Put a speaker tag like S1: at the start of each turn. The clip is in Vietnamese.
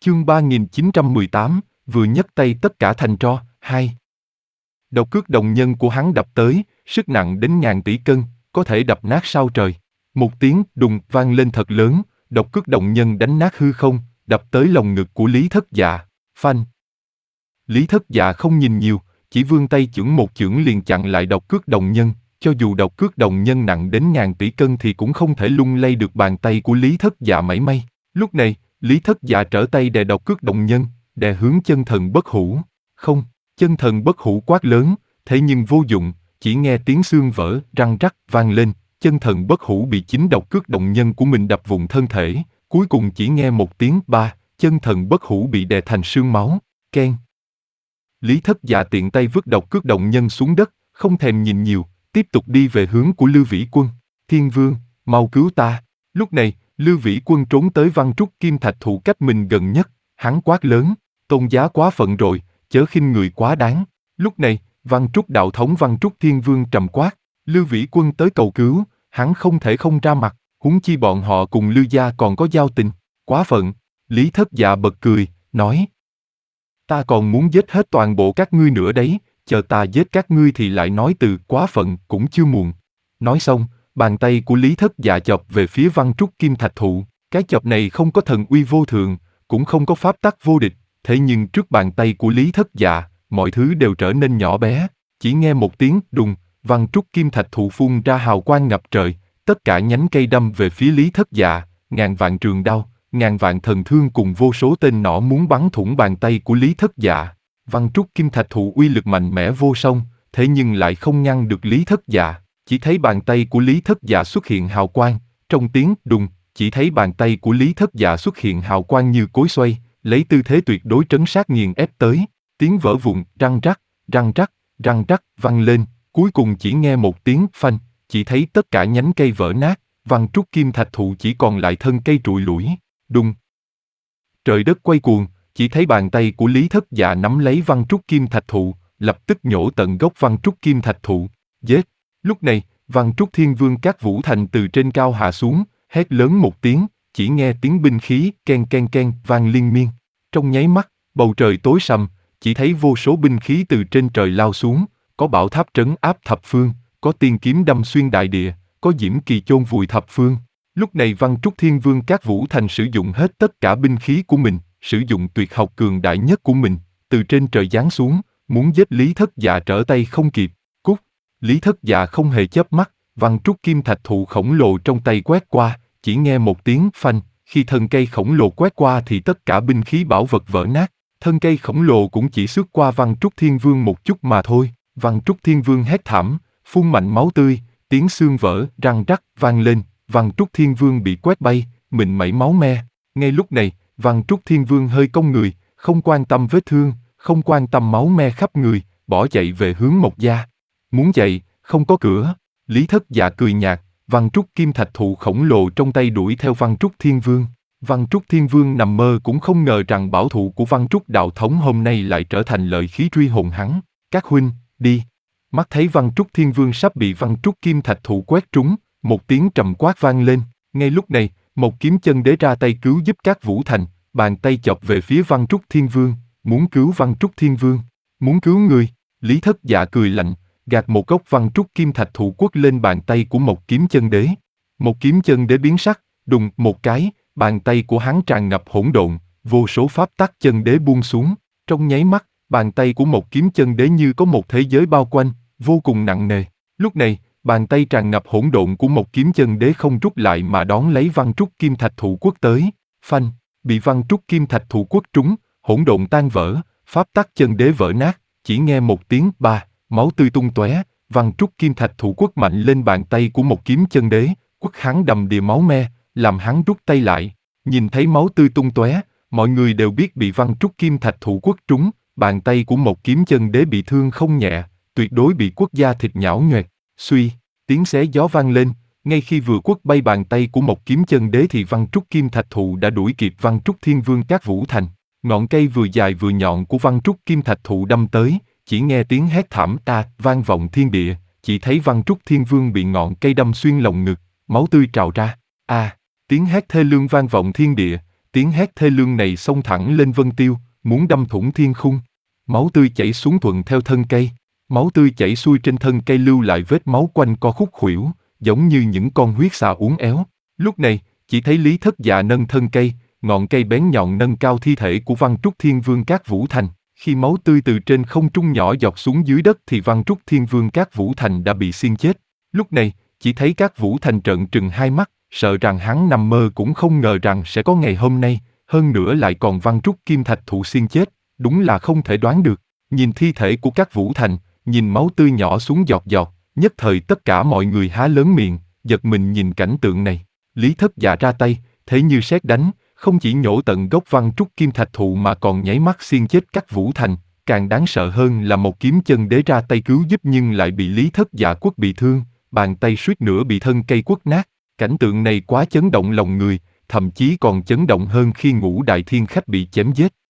S1: Chương 3918, vừa nhấc tay tất cả thành tro, 2. Độc cước đồng nhân của hắn đập tới, sức nặng đến ngàn tỷ cân, có thể đập nát sao trời. Một tiếng đùng vang lên thật lớn, độc cước đồng nhân đánh nát hư không, đập tới lồng ngực của Lý Thất Dạ, phanh. Lý Thất Dạ không nhìn nhiều, chỉ vươn tay chưởng một chưởng liền chặn lại độc cước đồng nhân, cho dù độc cước đồng nhân nặng đến ngàn tỷ cân thì cũng không thể lung lay được bàn tay của Lý Thất Dạ mảy may. Lúc này, Lý Thất Dạ trở tay đè độc cước đồng nhân, đè hướng chân thần bất hủ. Không, chân thần bất hủ quát lớn, thế nhưng vô dụng, chỉ nghe tiếng xương vỡ, răng rắc vang lên, chân thần bất hủ bị chính độc cước động nhân của mình đập vụn thân thể, cuối cùng chỉ nghe một tiếng ba, chân thần bất hủ bị đè thành xương máu, keng. Lý Thất Dạ tiện tay vứt độc cước động nhân xuống đất, không thèm nhìn nhiều, tiếp tục đi về hướng của Lưu Vĩ Quân. Thiên Vương, mau cứu ta. Lúc này, Lưu Vĩ Quân trốn tới Văn Trúc Kim Thạch Thụ cách mình gần nhất, hắn quát lớn, tôn giá quá phận rồi, chớ khinh người quá đáng. Lúc này, Văn Trúc đạo thống Văn Trúc Thiên Vương trầm quát, Lưu Vĩ Quân tới cầu cứu, hắn không thể không ra mặt, huống chi bọn họ cùng Lưu gia còn có giao tình. Quá phận. Lý Thất Dạ bật cười, nói, ta còn muốn giết hết toàn bộ các ngươi nữa đấy, chờ ta giết các ngươi thì lại nói từ quá phận cũng chưa muộn. Nói xong, bàn tay của Lý Thất Dạ chộp về phía Văn Trúc Kim Thạch Thụ, cái chộp này không có thần uy vô thượng, cũng không có pháp tắc vô địch, thế nhưng trước bàn tay của Lý Thất Dạ, mọi thứ đều trở nên nhỏ bé, chỉ nghe một tiếng đùng, Văn Trúc Kim Thạch Thụ phun ra hào quang ngập trời, tất cả nhánh cây đâm về phía Lý Thất Dạ, ngàn vạn trường đao, ngàn vạn thần thương cùng vô số tên nỏ muốn bắn thủng bàn tay của Lý Thất Dạ. Văn Trúc Kim Thạch Thụ uy lực mạnh mẽ vô song, thế nhưng lại không ngăn được Lý Thất Dạ. Chỉ thấy bàn tay của Lý Thất Dạ xuất hiện hào quang, trong tiếng đùng, chỉ thấy bàn tay của Lý Thất Dạ xuất hiện hào quang như cối xoay, lấy tư thế tuyệt đối trấn sát nghiền ép tới. Tiếng vỡ vụn, răng rắc, răng rắc, răng rắc vang lên, cuối cùng chỉ nghe một tiếng phanh, chỉ thấy tất cả nhánh cây vỡ nát, Văn Trúc Kim Thạch Thụ chỉ còn lại thân cây trụi lủi, đùng. Trời đất quay cuồng, chỉ thấy bàn tay của Lý Thất Dạ nắm lấy Văn Trúc Kim Thạch Thụ, lập tức nhổ tận gốc Văn Trúc Kim Thạch Thụ, giết. Lúc này, Văn Trúc Thiên Vương Các Vũ Thành từ trên cao hạ xuống, hét lớn một tiếng, chỉ nghe tiếng binh khí ken ken ken vang liên miên. Trong nháy mắt, bầu trời tối sầm, chỉ thấy vô số binh khí từ trên trời lao xuống, có bảo tháp trấn áp thập phương, có tiên kiếm đâm xuyên đại địa, có diễm kỳ chôn vùi thập phương. Lúc này Văn Trúc Thiên Vương Các Vũ Thành sử dụng hết tất cả binh khí của mình, sử dụng tuyệt học cường đại nhất của mình, từ trên trời giáng xuống, muốn giết Lý Thất Dạ trở tay không kịp. Cút! Lý Thất Dạ không hề chớp mắt, Văn Trúc Kim Thạch Thụ khổng lồ trong tay quét qua, chỉ nghe một tiếng phanh, khi thân cây khổng lồ quét qua thì tất cả binh khí bảo vật vỡ nát, thân cây khổng lồ cũng chỉ xước qua Văn Trúc Thiên Vương một chút mà thôi. Văn Trúc Thiên Vương hét thảm, phun mạnh máu tươi, tiếng xương vỡ, răng rắc vang lên, Văn Trúc Thiên Vương bị quét bay, mình mẩy máu me. Ngay lúc này, Văn Trúc Thiên Vương hơi cong người, không quan tâm vết thương, không quan tâm máu me khắp người, bỏ chạy về hướng Mộc Gia. Muốn chạy, không có cửa. Lý Thất Dạ cười nhạt, Văn Trúc Kim Thạch Thụ khổng lồ trong tay đuổi theo Văn Trúc Thiên Vương. Văn Trúc Thiên Vương nằm mơ cũng không ngờ rằng bảo thụ của Văn Trúc đạo thống hôm nay lại trở thành lợi khí truy hồn hắn. Các huynh, đi. Mắt thấy Văn Trúc Thiên Vương sắp bị Văn Trúc Kim Thạch Thụ quét trúng, một tiếng trầm quát vang lên. Ngay lúc này, một kiếm chân đế ra tay cứu giúp Các Vũ Thành, bàn tay chọc về phía Văn Trúc Thiên Vương, muốn cứu Văn Trúc Thiên Vương, muốn cứu người. Lý Thất Dạ cười lạnh, gạt một gốc Văn Trúc Kim Thạch Thụ quất lên bàn tay của một kiếm chân đế. Một kiếm chân đế biến sắc, đùng một cái, bàn tay của hắn tràn ngập hỗn độn, vô số pháp tắc chân đế buông xuống. Trong nháy mắt, bàn tay của một kiếm chân đế như có một thế giới bao quanh, vô cùng nặng nề. Lúc này, bàn tay tràn ngập hỗn độn của một kiếm chân đế không rút lại mà đón lấy Văn Trúc Kim Thạch Thụ quất tới. Phanh, bị Văn Trúc Kim Thạch Thụ quất trúng, hỗn độn tan vỡ, pháp tắc chân đế vỡ nát, chỉ nghe một tiếng ba, máu tươi tung tóe. Văn Trúc Kim Thạch Thụ quất mạnh lên bàn tay của một kiếm chân đế, quất hắn đầm đìa máu me, làm hắn rút tay lại. Nhìn thấy máu tươi tung tóe, mọi người đều biết bị Văn Trúc Kim Thạch Thụ quất trúng, bàn tay của một kiếm chân đế bị thương không nhẹ, tuyệt đối bị quất da thịt nhão nhoẹt. Suy, tiếng xé gió vang lên, ngay khi vừa quất bay bàn tay của một kiếm chân đế thì Văn Trúc Kim Thạch Thụ đã đuổi kịp Văn Trúc Thiên Vương Các Vũ Thành. Ngọn cây vừa dài vừa nhọn của Văn Trúc Kim Thạch Thụ đâm tới, chỉ nghe tiếng hét thảm vang vọng thiên địa, chỉ thấy Văn Trúc Thiên Vương bị ngọn cây đâm xuyên lồng ngực, máu tươi trào ra. Tiếng hét thê lương vang vọng thiên địa, Tiếng hét thê lương này xông thẳng lên vân tiêu, muốn đâm thủng thiên khung. Máu tươi chảy xuống thuận theo thân cây. Máu tươi chảy xuôi trên thân cây lưu lại vết máu quanh co khúc khuỷu, giống như những con huyết xà uốn éo. Lúc này, chỉ thấy Lý Thất Dạ nâng thân cây, ngọn cây bén nhọn nâng cao thi thể của Văn Trúc Thiên Vương Các Vũ Thành. Khi máu tươi từ trên không trung nhỏ giọt xuống dưới đất thì Văn Trúc Thiên Vương Các Vũ Thành đã bị xiên chết. Lúc này, chỉ thấy Các Vũ Thành trợn trừng hai mắt, sợ rằng hắn nằm mơ cũng không ngờ rằng sẽ có ngày hôm nay, hơn nữa lại còn Văn Trúc Kim Thạch thụ xiên chết, đúng là không thể đoán được. Nhìn thi thể của Các Vũ Thành, nhìn máu tươi nhỏ xuống giọt giọt, nhất thời tất cả mọi người há lớn miệng, giật mình nhìn cảnh tượng này. Lý Thất Dạ ra tay, thế như sét đánh, không chỉ nhổ tận gốc Văn Trúc Kim Thạch thụ mà còn nháy mắt xiên chết Các Vũ Thành. Càng đáng sợ hơn là một kiếm chân đế ra tay cứu giúp nhưng lại bị Lý Thất Dạ quất bị thương, bàn tay suýt nữa bị thân cây quất nát. Cảnh tượng này quá chấn động lòng người, thậm chí còn chấn động hơn khi Ngũ Đại Thiên Khách bị chém giết.